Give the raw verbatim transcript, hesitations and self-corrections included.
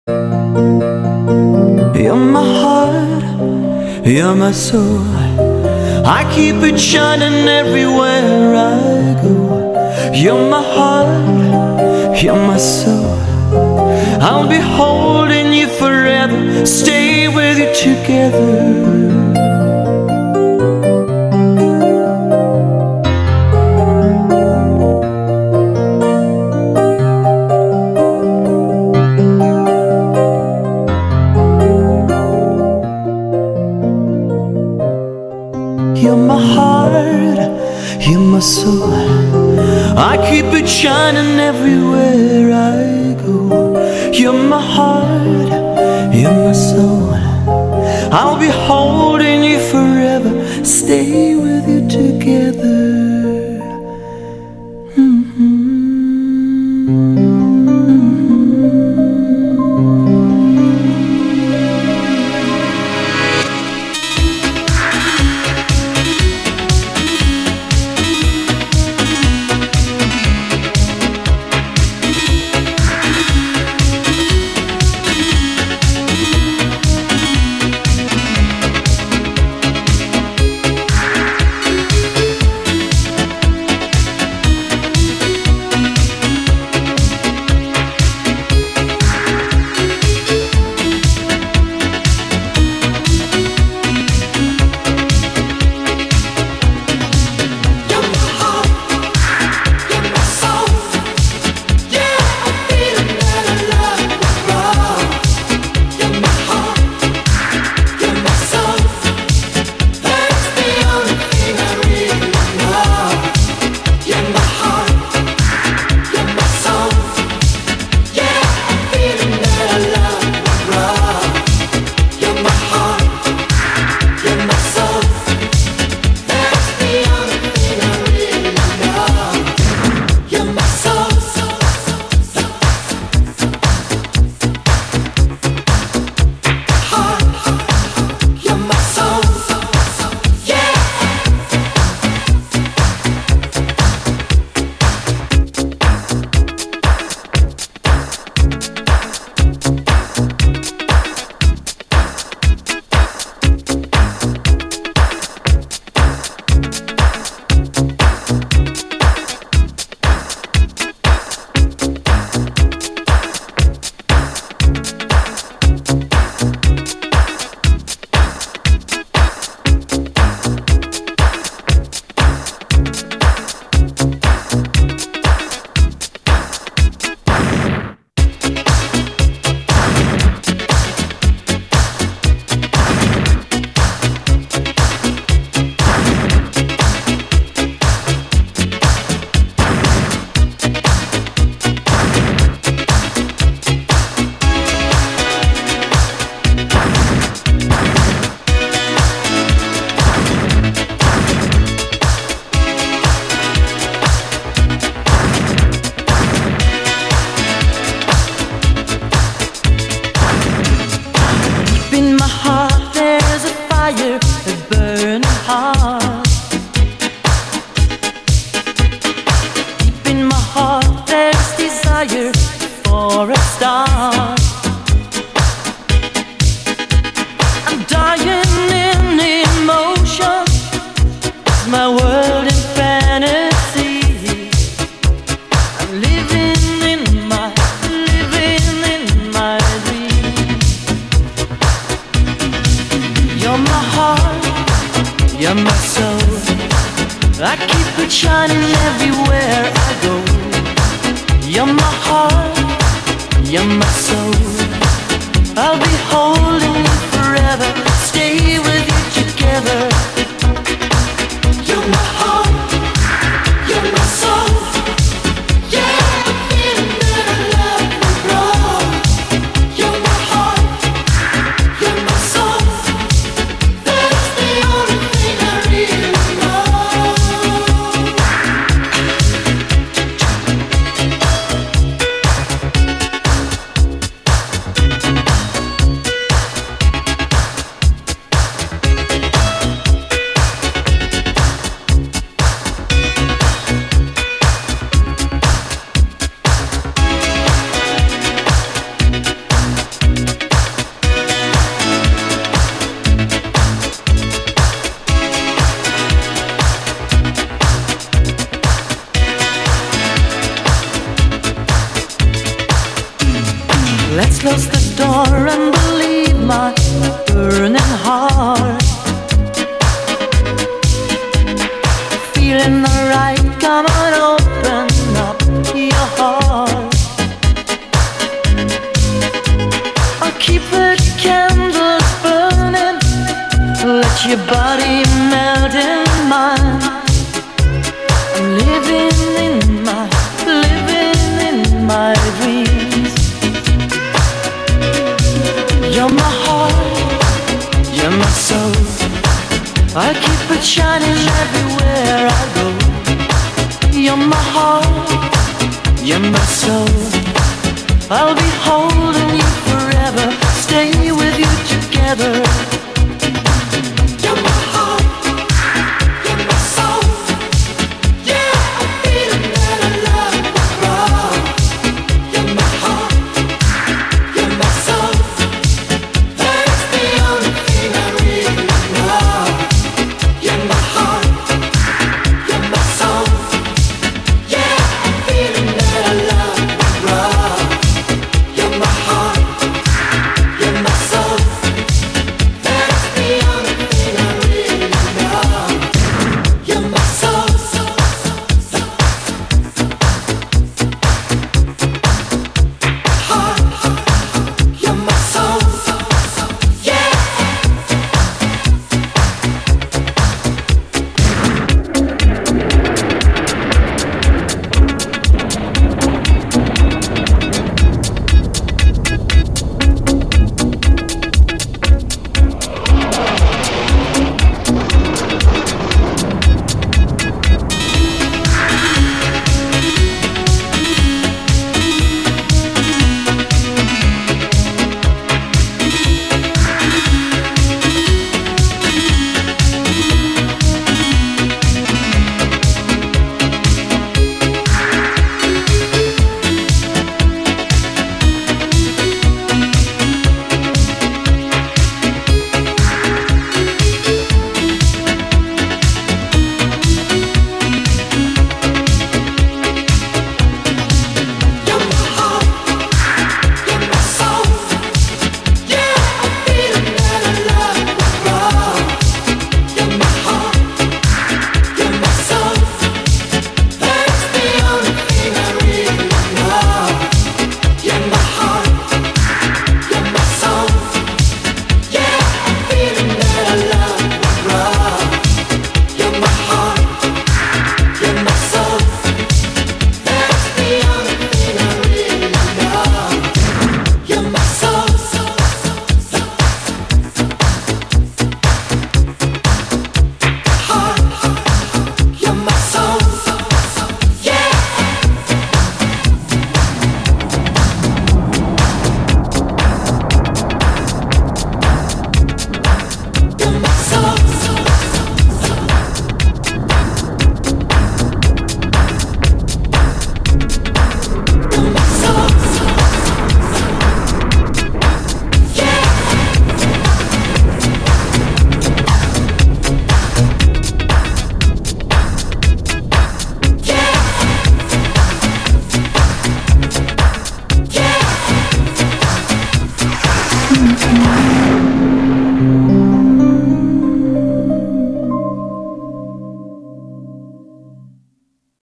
You're my heart, you're my soul. I keep it shining everywhere I go. You're my heart, you're my soul. I'll be holding you forever, stay with you together. You're my heart, you're my soul. I keep it shining everywhere I go. You're my heart, you're my soul. I'll be holding you forever, stay with you together. Let's close the door and believe my burning heart. Feeling alright, come on, open up your heart. I'll keep the candles burning, let your body melt in mine. I'm living in my, living in my dreams. You're my heart, you're my soul. I keep it shining everywhere I go. You're my heart, you're my soul. I'll be holding you forever, stay with you together.